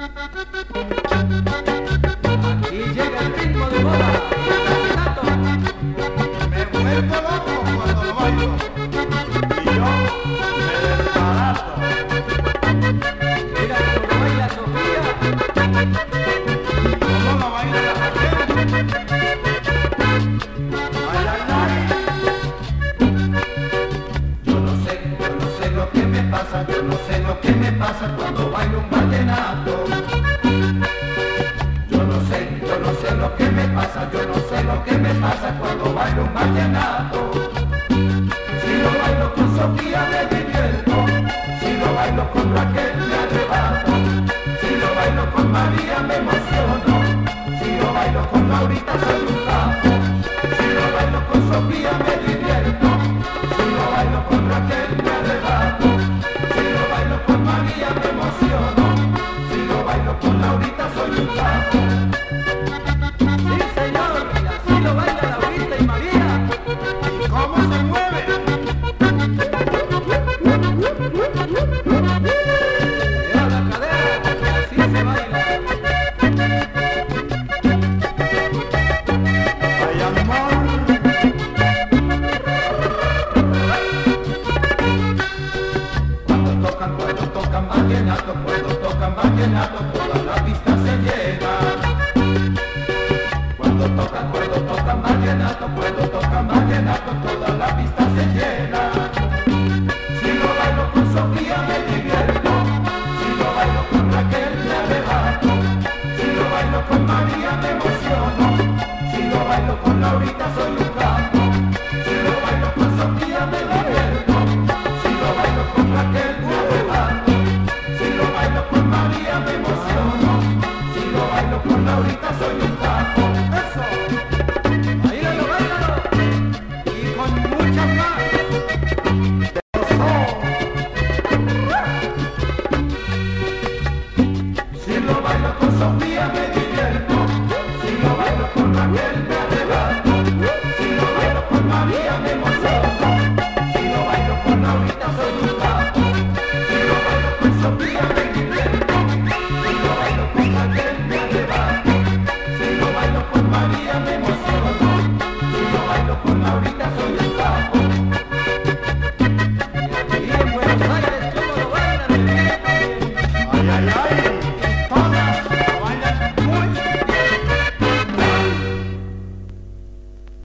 Aquí llega el ritmo de moda y el vallenato. Me vuelvo loco cuando lo bailo y yo me desbarato. Mira cómo lo baila Sofía. ¿Cómo lo baila la Raquel? Ay, ay, ay. Yo no sé lo que me pasa, yo no sé lo que me pasa cuando bailo un vallenato. Yo no sé lo que me pasa, yo no sé lo que me pasa cuando bailo un vallenato. Si lo bailo con Sofía me divierto, si lo bailo con Raquel me arrebato, si lo bailo con María me emociono, si lo bailo con Laurita soy un capo, si lo bailo con Sofía me divierto, si lo bailo con Raquel me arrebato, si lo bailo con María me emociono, si lo bailo con Laurita soy un capo. Sí, señor, y así lo baila Laurita y María. ¿Y cómo se mueve? Mira la cadera, que así se baila. Ay, amor. Cuando tocan vallenato, toda la pista se llena. Cuando tocan vallenato, toda la pista se llena. Si lo bailo con Sofía me divierto, si lo bailo con Raquel me arrebato, si lo bailo con María me emociono, si lo bailo con Laurita soy un capo, si lo bailo con Sofía me divierto, si lo bailo con Raquel me arrebato, si lo bailo con María me emociono, si lo bailo con Laurita soy un capo. Eso. Bailalo, bailalo. Y con mucha más. Si lo bailo con Sofía me divierto, si lo bailo con Raquel me arrebato, si lo bailo con María me emociono, si lo bailo con Laurita soy